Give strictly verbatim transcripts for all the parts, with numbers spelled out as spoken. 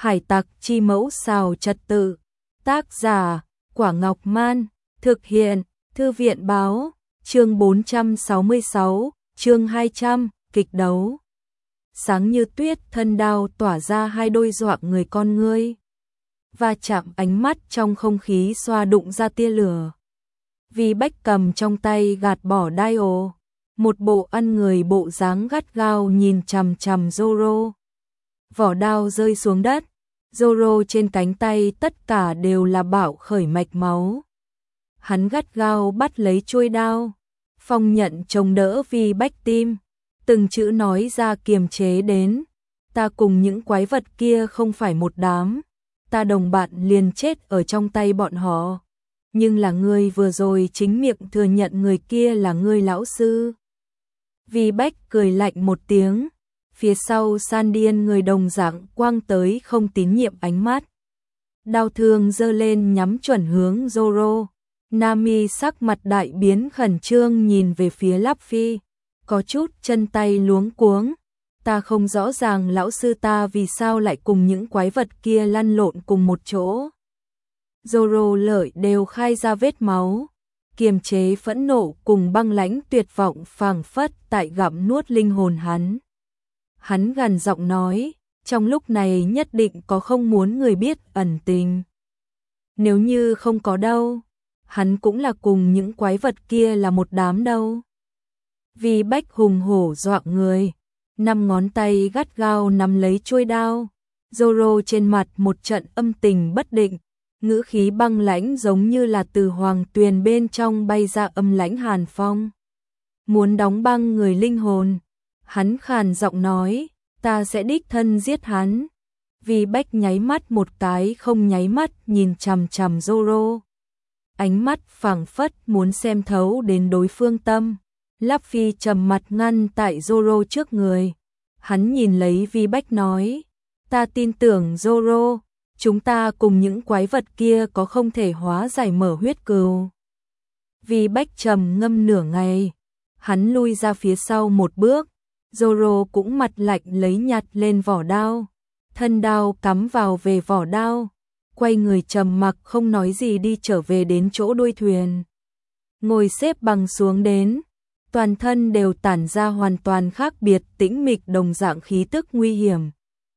Hải tặc chi mẫu xào trật tự. Tác giả, Quả Ngọc Man. Thực hiện, Thư viện báo. Chương bốn trăm sáu mươi sáu, chương hai trăm, kịch đấu. Sáng như tuyết, thân đao tỏa ra hai đôi dọa người con ngươi. Và chạm ánh mắt trong không khí xoa đụng ra tia lửa. Vi Bách cầm trong tay gạt bỏ đai ồ. Một bộ ăn người bộ dáng gắt gao nhìn chằm chằm Zoro. Vỏ đao rơi xuống đất. Zoro trên cánh tay tất cả đều là bạo khởi mạch máu. Hắn gắt gao bắt lấy chuôi đao. Phong nhận chống đỡ Vi Bách tim. Từng chữ nói ra kiềm chế đến. Ta cùng những quái vật kia không phải một đám. Ta đồng bạn liền chết ở trong tay bọn họ. Nhưng là ngươi vừa rồi chính miệng thừa nhận người kia là ngươi lão sư. Vi Bách cười lạnh một tiếng. Phía sau San Điên người đồng dạng quang tới không tín nhiệm ánh mắt. Đao thương giơ lên nhắm chuẩn hướng Zoro. Nami sắc mặt đại biến khẩn trương nhìn về phía Luffy. Có chút chân tay luống cuống. Ta không rõ ràng lão sư ta vì sao lại cùng những quái vật kia lăn lộn cùng một chỗ. Zoro lợi đều khai ra vết máu. Kiềm chế phẫn nộ cùng băng lãnh tuyệt vọng phảng phất tại gặm nuốt linh hồn hắn. Hắn gằn giọng nói, trong lúc này nhất định có không muốn người biết ẩn tình. Nếu như không có đâu, hắn cũng là cùng những quái vật kia là một đám đâu. Vi Bách hùng hổ dọa người, năm ngón tay gắt gao nắm lấy chuôi đao. Zoro trên mặt một trận âm tình bất định, ngữ khí băng lãnh giống như là từ hoàng tuyền bên trong bay ra âm lãnh hàn phong. Muốn đóng băng người linh hồn. Hắn khàn giọng nói, ta sẽ đích thân giết hắn. Vi Bách nháy mắt một cái không nháy mắt nhìn chằm chằm Zoro. Ánh mắt phảng phất muốn xem thấu đến đối phương tâm. Luffy trầm mặt ngăn tại Zoro trước người. Hắn nhìn lấy Vi Bách nói, ta tin tưởng Zoro, chúng ta cùng những quái vật kia có không thể hóa giải mở huyết cừu. Vi Bách trầm ngâm nửa ngày, hắn lui ra phía sau một bước. Zoro cũng mặt lạnh lấy nhặt lên vỏ đao, thân đao cắm vào về vỏ đao, quay người trầm mặc không nói gì đi trở về đến chỗ đuôi thuyền. Ngồi xếp bằng xuống đến, toàn thân đều tản ra hoàn toàn khác biệt tĩnh mịch đồng dạng khí tức nguy hiểm.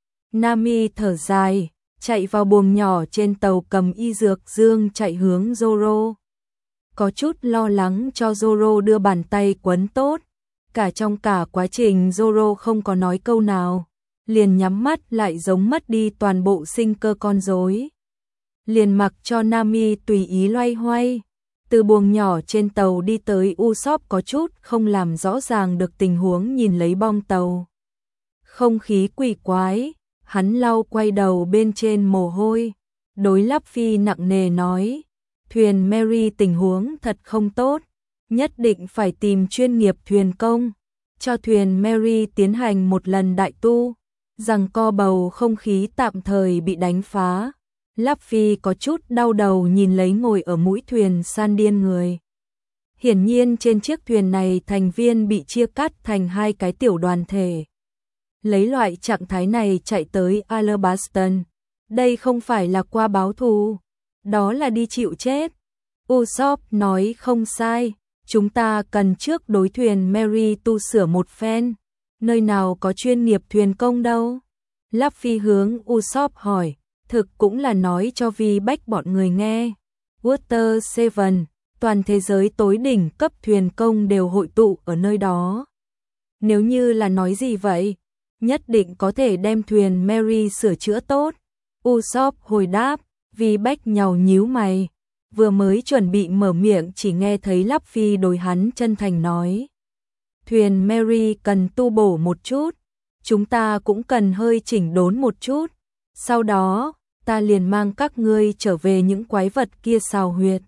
Nami thở dài, chạy vào buồng nhỏ trên tàu cầm y dược dương chạy hướng Zoro. Có chút lo lắng cho Zoro đưa bàn tay quấn tốt. Cả trong cả quá trình Zoro không có nói câu nào, liền nhắm mắt lại giống mất đi toàn bộ sinh cơ con rối. Liền mặc cho Nami tùy ý loay hoay, từ buồng nhỏ trên tàu đi tới Usopp có chút không làm rõ ràng được tình huống nhìn lấy bong tàu. Không khí quỷ quái, hắn lau quay đầu bên trên mồ hôi, đối Luffy nặng nề nói, thuyền Mary tình huống thật không tốt. Nhất định phải tìm chuyên nghiệp thuyền công, cho thuyền Mary tiến hành một lần đại tu, rằng co bầu không khí tạm thời bị đánh phá. Luffy có chút đau đầu nhìn lấy ngồi ở mũi thuyền San Điên người. Hiển nhiên trên chiếc thuyền này thành viên bị chia cắt thành hai cái tiểu đoàn thể. Lấy loại trạng thái này chạy tới Alabaston, đây không phải là qua báo thù, đó là đi chịu chết. Usopp nói không sai. Chúng ta cần trước đối thuyền Mary tu sửa một phen. Nơi nào có chuyên nghiệp thuyền công đâu? Luffy hướng Usopp hỏi, thực cũng là nói cho Vi Bách bọn người nghe. Water Seven, toàn thế giới tối đỉnh cấp thuyền công đều hội tụ ở nơi đó. Nếu như là nói gì vậy? Nhất định có thể đem thuyền Mary sửa chữa tốt. Usopp hồi đáp, Vi Bách nhàu nhíu mày. Vừa mới chuẩn bị mở miệng chỉ nghe thấy Luffy đối hắn chân thành nói. Thuyền Mary cần tu bổ một chút, chúng ta cũng cần hơi chỉnh đốn một chút. Sau đó, ta liền mang các ngươi trở về những quái vật kia xào huyệt.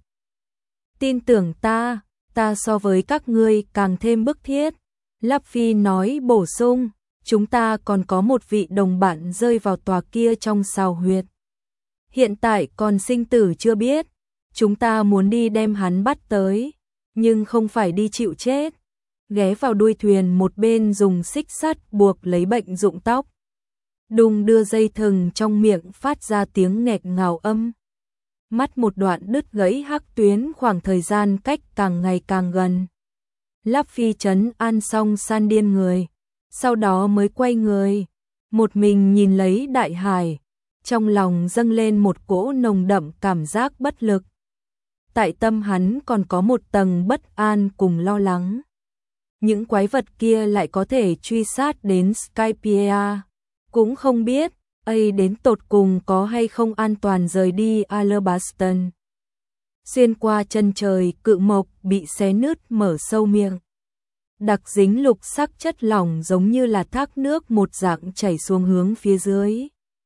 Tin tưởng ta, ta so với các ngươi càng thêm bức thiết. Luffy nói bổ sung, chúng ta còn có một vị đồng bạn rơi vào tòa kia trong xào huyệt. Hiện tại còn sinh tử chưa biết. Chúng ta muốn đi đem hắn bắt tới, nhưng không phải đi chịu chết. Ghé vào đuôi thuyền một bên dùng xích sắt buộc lấy bệnh rụng tóc. đung đưa dây thừng trong miệng phát ra tiếng nghẹt ngào âm. Mắt một đoạn đứt gãy hắc tuyến, khoảng thời gian cách càng ngày càng gần. Lắp Phi trấn an xong san điên người, sau đó mới quay người, một mình nhìn lấy đại hải, trong lòng dâng lên một cỗ nồng đậm cảm giác bất lực. Tại tâm hắn còn có một tầng bất an cùng lo lắng. Những quái vật kia lại có thể truy sát đến Skypiea, cũng không biết ấy đến tột cùng có hay không an toàn rời đi Alabaston. Xuyên qua chân trời, cự mộc bị xé nứt mở sâu miệng. Đặc dính lục sắc chất lỏng giống như là thác nước một dạng chảy xuống hướng phía dưới.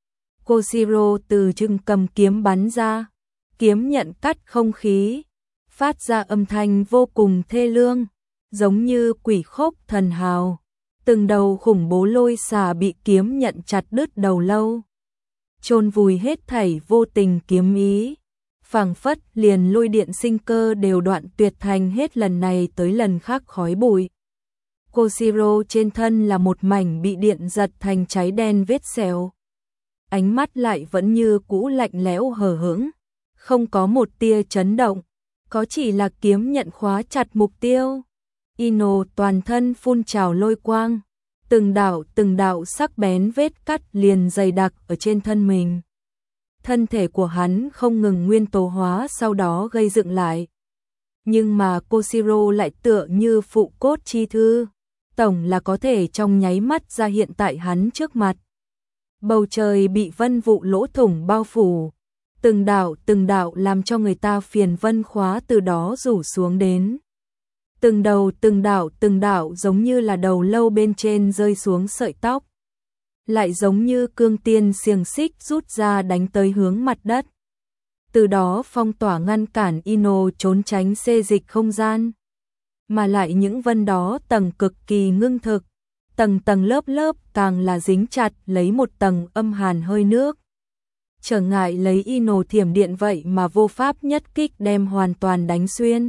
Koshiro từ chừng cầm kiếm bắn ra, kiếm nhận cắt không khí, phát ra âm thanh vô cùng thê lương, giống như quỷ khốc thần hào. Từng đầu khủng bố lôi xà bị kiếm nhận chặt đứt đầu lâu, chôn vùi hết thảy vô tình kiếm ý, phảng phất liền lôi điện sinh cơ đều đoạn tuyệt thành hết lần này tới lần khác khói bụi. Koshiro trên thân là một mảnh bị điện giật thành cháy đen vết sẹo. Ánh mắt lại vẫn như cũ lạnh lẽo hờ hững, không có một tia chấn động, có chỉ là kiếm nhận khóa chặt mục tiêu. Ino toàn thân phun trào lôi quang, từng đạo từng đạo sắc bén vết cắt liền dày đặc ở trên thân mình. Thân thể của hắn không ngừng nguyên tố hóa, sau đó gây dựng lại. Nhưng mà Koshiro lại tựa như phụ cốt chi thư, tổng là có thể trong nháy mắt ra hiện tại hắn trước mặt. Bầu trời bị vân vụ lỗ thủng bao phủ, từng đạo từng đạo làm cho người ta phiền vân khóa từ đó rủ xuống đến. Từng đầu từng đạo từng đạo giống như là đầu lâu bên trên rơi xuống sợi tóc, lại giống như cương tiên xiềng xích rút ra đánh tới hướng mặt đất. Từ đó phong tỏa ngăn cản Ino trốn tránh xê dịch không gian. Mà lại những vân đó tầng cực kỳ ngưng thực, tầng tầng lớp lớp càng là dính chặt lấy một tầng âm hàn hơi nước. Trở ngại lấy Ino thiểm điện vậy mà vô pháp nhất kích đem hoàn toàn đánh xuyên.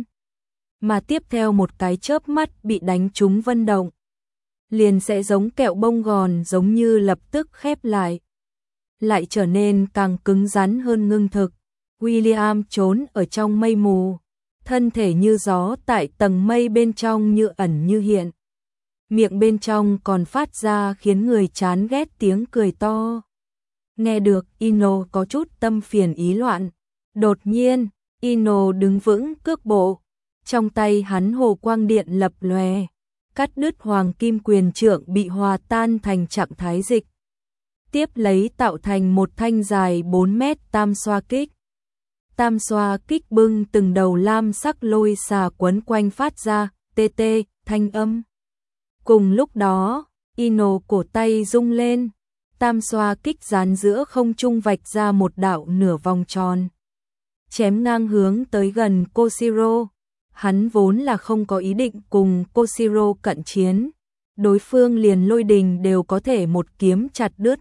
Mà tiếp theo một cái chớp mắt bị đánh trúng vân động, liền sẽ giống kẹo bông gòn, giống như lập tức khép lại, lại trở nên càng cứng rắn hơn ngưng thực. William trốn ở trong mây mù, thân thể như gió tại tầng mây bên trong như ẩn như hiện. Miệng bên trong còn phát ra khiến người chán ghét tiếng cười to. Nghe được, Ino có chút tâm phiền ý loạn. Đột nhiên, Ino đứng vững cước bộ, trong tay hắn hồ quang điện lập lòe, cắt đứt hoàng kim quyền trượng bị hòa tan thành trạng thái dịch. Tiếp lấy tạo thành một thanh dài bốn mét tam xoa kích. Tam xoa kích bưng từng đầu lam sắc lôi xà quấn quanh phát ra, tê tê, thanh âm. Cùng lúc đó, Ino cổ tay rung lên, tam xoa kích dán giữa không trung vạch ra một đạo nửa vòng tròn, chém ngang hướng tới gần Koshiro. Hắn vốn là không có ý định cùng Koshiro cận chiến, đối phương liền lôi đình đều có thể một kiếm chặt đứt.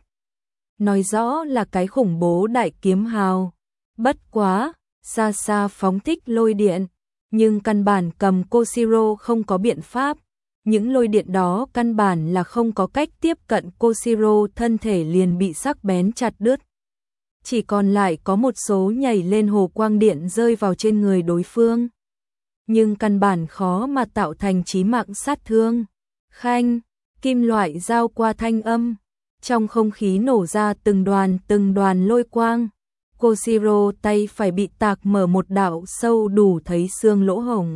Nói rõ là cái khủng bố đại kiếm hào. Bất quá, xa xa phóng thích lôi điện, nhưng căn bản cầm Koshiro không có biện pháp. Những lôi điện đó căn bản là không có cách tiếp cận Koshiro, thân thể liền bị sắc bén chặt đứt. Chỉ còn lại có một số nhảy lên hồ quang điện rơi vào trên người đối phương. Nhưng căn bản khó mà tạo thành chí mạng sát thương. Khanh, kim loại giao qua thanh âm, trong không khí nổ ra từng đoàn từng đoàn lôi quang. Koshiro tay phải bị tạc mở một đạo sâu đủ thấy xương lỗ hổng.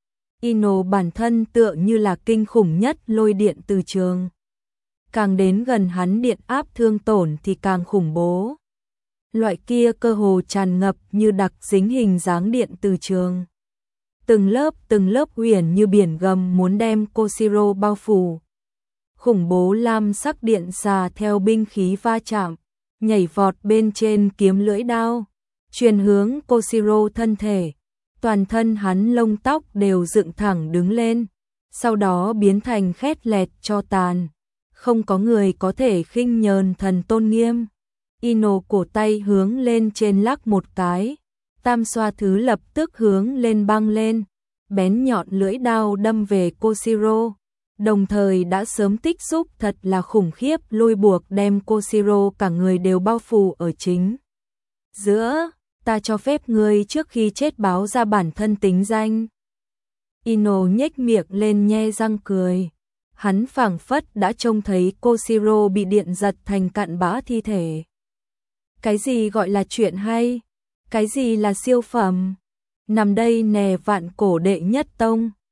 Ino bản thân tựa như là kinh khủng nhất lôi điện từ trường. Càng đến gần hắn điện áp thương tổn thì càng khủng bố. Loại kia cơ hồ tràn ngập như đặc dính hình dáng điện từ trường. Từng lớp từng lớp huyền như biển gầm muốn đem Koshiro bao phủ. Khủng bố lam sắc điện xà theo binh khí va chạm, nhảy vọt bên trên kiếm lưỡi đao, truyền hướng Koshiro thân thể. Toàn thân hắn lông tóc đều dựng thẳng đứng lên, sau đó biến thành khét lẹt cho tàn. Không có người có thể khinh nhờn thần tôn nghiêm. Ino cổ tay hướng lên trên lắc một cái, tam xoa thứ lập tức hướng lên băng lên, bén nhọn lưỡi đao đâm về Koshiro. đồng thời đã sớm tích xúc thật là khủng khiếp lôi buộc đem Koshiro cả người đều bao phủ ở chính giữa, ta cho phép ngươi trước khi chết báo ra bản thân tính danh. Ino nhếch miệng lên nhe răng cười. Hắn phảng phất đã trông thấy Koshiro bị điện giật thành cặn bã thi thể. Cái gì gọi là chuyện hay? Cái gì là siêu phẩm? Nằm đây nè vạn cổ đệ nhất tông.